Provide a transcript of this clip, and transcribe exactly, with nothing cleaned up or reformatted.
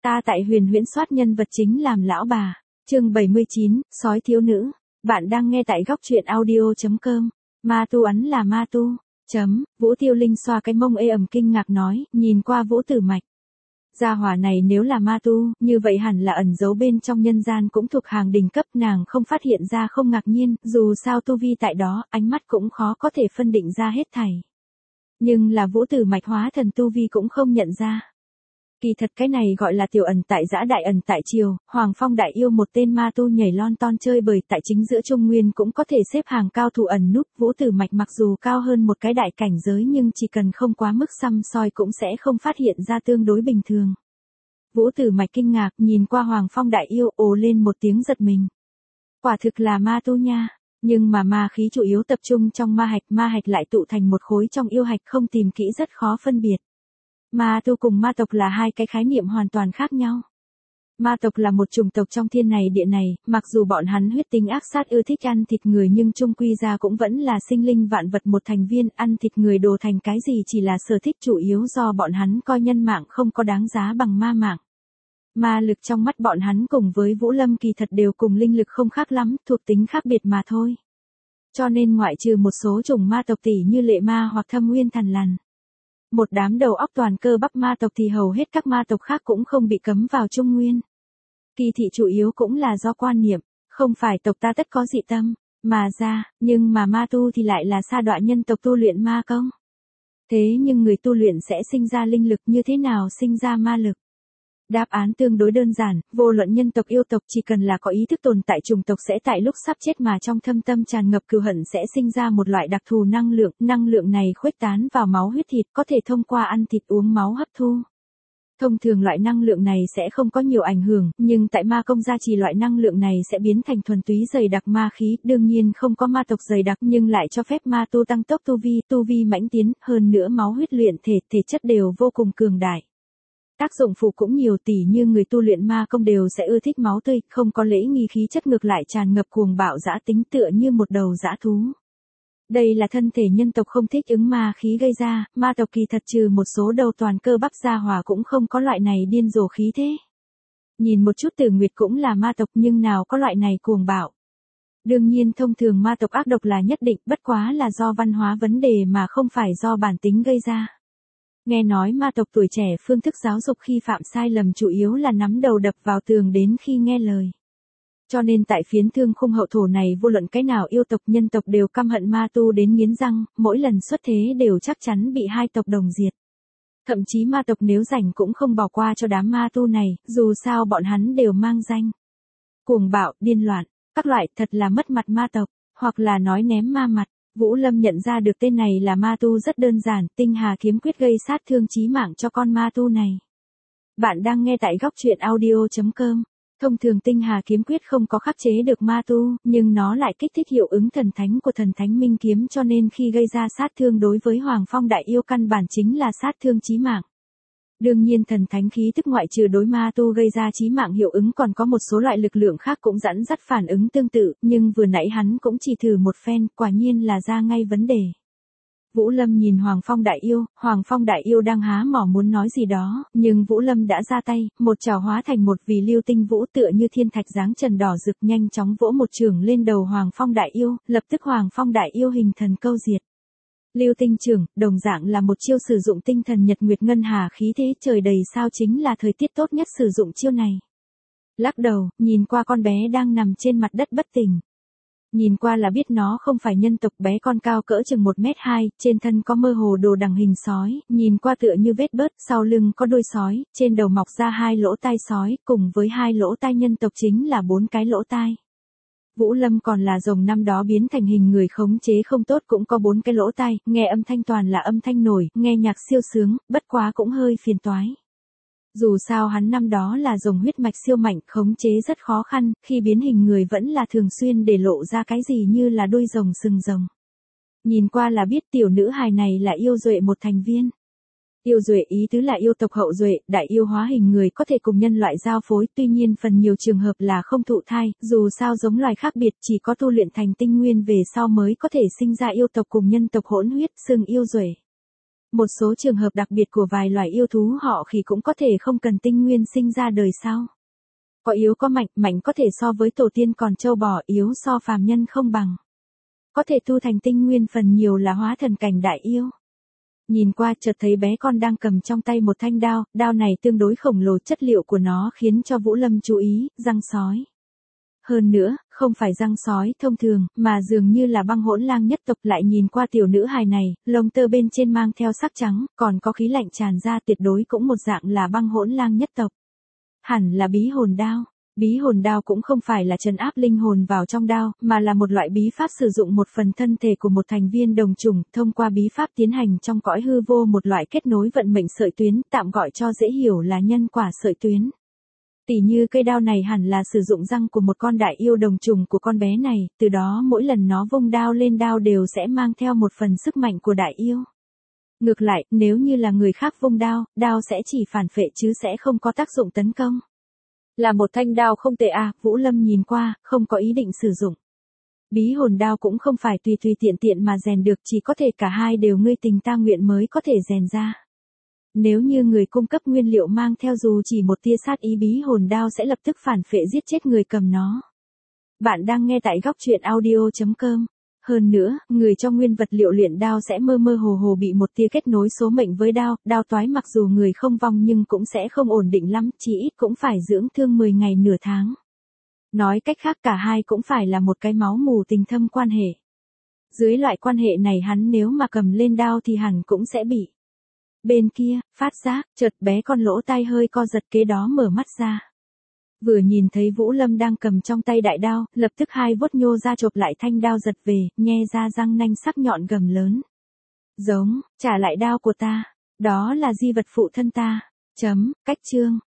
Ta tại huyền huyễn soát nhân vật chính làm lão bà. Chương bảy mươi chín, sói thiếu nữ. Bạn đang nghe tại góc truyện audio.com. Ma tu ấn là ma tu. Chấm, Vũ Tiêu Linh xoa cái mông ê ẩm kinh ngạc nói, nhìn qua Vũ Tử Mạch. Gia hỏa này nếu là ma tu, như vậy hẳn là ẩn giấu bên trong nhân gian cũng thuộc hàng đỉnh cấp, nàng không phát hiện ra không ngạc nhiên, dù sao tu vi tại đó, ánh mắt cũng khó có thể phân định ra hết thảy. Nhưng là Vũ Tử Mạch hóa thần tu vi cũng không nhận ra. Kỳ thật cái này gọi là tiểu ẩn tại giã đại ẩn tại triều, Hoàng Phong đại yêu một tên ma tu nhảy lon ton chơi bời tại chính giữa Trung Nguyên cũng có thể xếp hàng cao thủ ẩn núp. Vũ Tử Mạch mặc dù cao hơn một cái đại cảnh giới nhưng chỉ cần không quá mức xăm soi cũng sẽ không phát hiện ra, tương đối bình thường. Vũ Tử Mạch kinh ngạc nhìn qua Hoàng Phong đại yêu, ồ lên một tiếng giật mình. Quả thực là ma tu nha, nhưng mà ma khí chủ yếu tập trung trong ma hạch, ma hạch lại tụ thành một khối trong yêu hạch, không tìm kỹ rất khó phân biệt. Ma tu cùng ma tộc là hai cái khái niệm hoàn toàn khác nhau. Ma tộc là một chủng tộc trong thiên này địa này, mặc dù bọn hắn huyết tính ác sát ưa thích ăn thịt người nhưng chung quy ra cũng vẫn là sinh linh vạn vật một thành viên, ăn thịt người đồ thành cái gì chỉ là sở thích chủ yếu do bọn hắn coi nhân mạng không có đáng giá bằng ma mạng. Ma lực trong mắt bọn hắn cùng với Vũ Lâm kỳ thật đều cùng linh lực không khác lắm, thuộc tính khác biệt mà thôi. Cho nên ngoại trừ một số chủng ma tộc tỷ như lệ ma hoặc thâm nguyên thần lằn, một đám đầu óc toàn cơ bắp ma tộc thì hầu hết các ma tộc khác cũng không bị cấm vào Trung Nguyên. Kỳ thị chủ yếu cũng là do quan niệm, không phải tộc ta tất có dị tâm, mà ra, nhưng mà ma tu thì lại là sa đọa nhân tộc tu luyện ma công. Thế nhưng người tu luyện sẽ sinh ra linh lực, như thế nào sinh ra ma lực? Đáp án tương đối đơn giản, vô luận nhân tộc yêu tộc chỉ cần là có ý thức tồn tại chủng tộc sẽ tại lúc sắp chết mà trong thâm tâm tràn ngập cừu hận sẽ sinh ra một loại đặc thù năng lượng, năng lượng này khuếch tán vào máu huyết thịt, có thể thông qua ăn thịt uống máu hấp thu. Thông thường loại năng lượng này sẽ không có nhiều ảnh hưởng, nhưng tại ma công gia trì loại năng lượng này sẽ biến thành thuần túy dày đặc ma khí, đương nhiên không có ma tộc dày đặc nhưng lại cho phép ma tu tăng tốc tu vi, tu vi mãnh tiến, hơn nữa máu huyết luyện thể, thể chất đều vô cùng cường đại. Tác dụng phụ cũng nhiều, tỷ như người tu luyện ma công đều sẽ ưa thích máu tươi, không có lễ nghi, khí chất ngược lại tràn ngập cuồng bạo dã tính, tựa như một đầu dã thú. Đây là thân thể nhân tộc không thích ứng ma khí gây ra, ma tộc kỳ thật trừ một số đầu toàn cơ bắp gia hỏa cũng không có loại này điên rồ khí thế. Nhìn một chút Tử Nguyệt cũng là ma tộc nhưng nào có loại này cuồng bạo. Đương nhiên thông thường ma tộc ác độc là nhất định, bất quá là do văn hóa vấn đề mà không phải do bản tính gây ra. Nghe nói ma tộc tuổi trẻ phương thức giáo dục khi phạm sai lầm chủ yếu là nắm đầu đập vào tường đến khi nghe lời. Cho nên tại phiến thương khung hậu thổ này vô luận cái nào yêu tộc nhân tộc đều căm hận ma tu đến nghiến răng, mỗi lần xuất thế đều chắc chắn bị hai tộc đồng diệt. Thậm chí ma tộc nếu rảnh cũng không bỏ qua cho đám ma tu này, dù sao bọn hắn đều mang danh cuồng bạo, điên loạn, các loại, thật là mất mặt ma tộc, hoặc là nói ném ma mặt. Vũ Lâm nhận ra được tên này là ma tu rất đơn giản, tinh hà kiếm quyết gây sát thương chí mạng cho con ma tu này. Bạn đang nghe tại góc truyện audio.com. Thông thường tinh hà kiếm quyết không có khắc chế được ma tu, nhưng nó lại kích thích hiệu ứng thần thánh của thần thánh minh kiếm, cho nên khi gây ra sát thương đối với Hoàng Phong đại yêu căn bản chính là sát thương chí mạng. Đương nhiên thần thánh khí tức ngoại trừ đối ma tu gây ra chí mạng hiệu ứng còn có một số loại lực lượng khác cũng dẫn dắt phản ứng tương tự, nhưng vừa nãy hắn cũng chỉ thử một phen, quả nhiên là ra ngay vấn đề. Vũ Lâm nhìn Hoàng Phong đại yêu, Hoàng Phong đại yêu đang há mỏ muốn nói gì đó, nhưng Vũ Lâm đã ra tay, một chảo hóa thành một vì lưu tinh vũ tựa như thiên thạch dáng trần đỏ rực nhanh chóng vỗ một chưởng lên đầu Hoàng Phong đại yêu, lập tức Hoàng Phong đại yêu hình thần câu diệt. Lưu tinh trưởng, đồng dạng là một chiêu sử dụng tinh thần nhật nguyệt ngân hà khí thế trời đầy sao chính là thời tiết tốt nhất sử dụng chiêu này. Lắc đầu, nhìn qua con bé đang nằm trên mặt đất bất tỉnh. Nhìn qua là biết nó không phải nhân tộc, bé con cao cỡ chừng một mét hai, trên thân có mơ hồ đồ đằng hình sói, nhìn qua tựa như vết bớt, sau lưng có đuôi sói, trên đầu mọc ra hai lỗ tai sói, cùng với hai lỗ tai nhân tộc chính là bốn cái lỗ tai. Vũ Lâm còn là rồng năm đó biến thành hình người khống chế không tốt cũng có bốn cái lỗ tai, nghe âm thanh toàn là âm thanh nổi, nghe nhạc siêu sướng, bất quá cũng hơi phiền toái. Dù sao hắn năm đó là rồng huyết mạch siêu mạnh, khống chế rất khó khăn, khi biến hình người vẫn là thường xuyên để lộ ra cái gì như là đuôi rồng sừng rồng. Nhìn qua là biết tiểu nữ hài này là yêu duệ một thành viên. Yêu duệ ý tứ là yêu tộc hậu duệ, đại yêu hóa hình người có thể cùng nhân loại giao phối, tuy nhiên phần nhiều trường hợp là không thụ thai, dù sao giống loài khác biệt chỉ có tu luyện thành tinh nguyên về sau mới có thể sinh ra yêu tộc cùng nhân tộc hỗn huyết, xưng yêu duệ. Một số trường hợp đặc biệt của vài loài yêu thú họ khỉ cũng có thể không cần tinh nguyên sinh ra đời sau. Có yếu có mạnh, mạnh có thể so với tổ tiên còn trâu bò, yếu so phàm nhân không bằng. Có thể tu thành tinh nguyên phần nhiều là hóa thần cảnh đại yêu. Nhìn qua chợt thấy bé con đang cầm trong tay một thanh đao, đao này tương đối khổng lồ, chất liệu của nó khiến cho Vũ Lâm chú ý, răng sói. Hơn nữa, không phải răng sói thông thường, mà dường như là băng hỗn lang nhất tộc. Lại nhìn qua tiểu nữ hài này, lông tơ bên trên mang theo sắc trắng, còn có khí lạnh tràn ra, tuyệt đối cũng một dạng là băng hỗn lang nhất tộc. Hẳn là bí hồn đao. Bí hồn đao cũng không phải là trấn áp linh hồn vào trong đao, mà là một loại bí pháp sử dụng một phần thân thể của một thành viên đồng chủng, thông qua bí pháp tiến hành trong cõi hư vô một loại kết nối vận mệnh sợi tuyến, tạm gọi cho dễ hiểu là nhân quả sợi tuyến. Tỉ như cây đao này hẳn là sử dụng răng của một con đại yêu đồng trùng của con bé này, từ đó mỗi lần nó vung đao lên đao đều sẽ mang theo một phần sức mạnh của đại yêu. Ngược lại, nếu như là người khác vung đao, đao sẽ chỉ phản phệ chứ sẽ không có tác dụng tấn công. Là một thanh đao không tệ à, Vũ Lâm nhìn qua, không có ý định sử dụng. Bí hồn đao cũng không phải tùy tùy tiện tiện mà rèn được, chỉ có thể cả hai đều ngươi tình ta nguyện mới có thể rèn ra. Nếu như người cung cấp nguyên liệu mang theo dù chỉ một tia sát ý, bí hồn đao sẽ lập tức phản phệ giết chết người cầm nó. Bạn đang nghe tại góc truyện audio chấm com. Hơn nữa, người cho nguyên vật liệu luyện đao sẽ mơ mơ hồ hồ bị một tia kết nối số mệnh với đao, đao toái mặc dù người không vong nhưng cũng sẽ không ổn định lắm, chỉ ít cũng phải dưỡng thương mười ngày nửa tháng. Nói cách khác cả hai cũng phải là một cái máu mù tình thâm quan hệ. Dưới loại quan hệ này hắn nếu mà cầm lên đao thì hẳn cũng sẽ bị. Bên kia, phát giác, chợt bé con lỗ tai hơi co giật, kế đó mở mắt ra. Vừa nhìn thấy Vũ Lâm đang cầm trong tay đại đao, lập tức hai vuốt nhô ra chộp lại thanh đao giật về, nhe ra răng nanh sắc nhọn gầm lớn. Giống, trả lại đao của ta, đó là di vật phụ thân ta. Chấm, cách chương.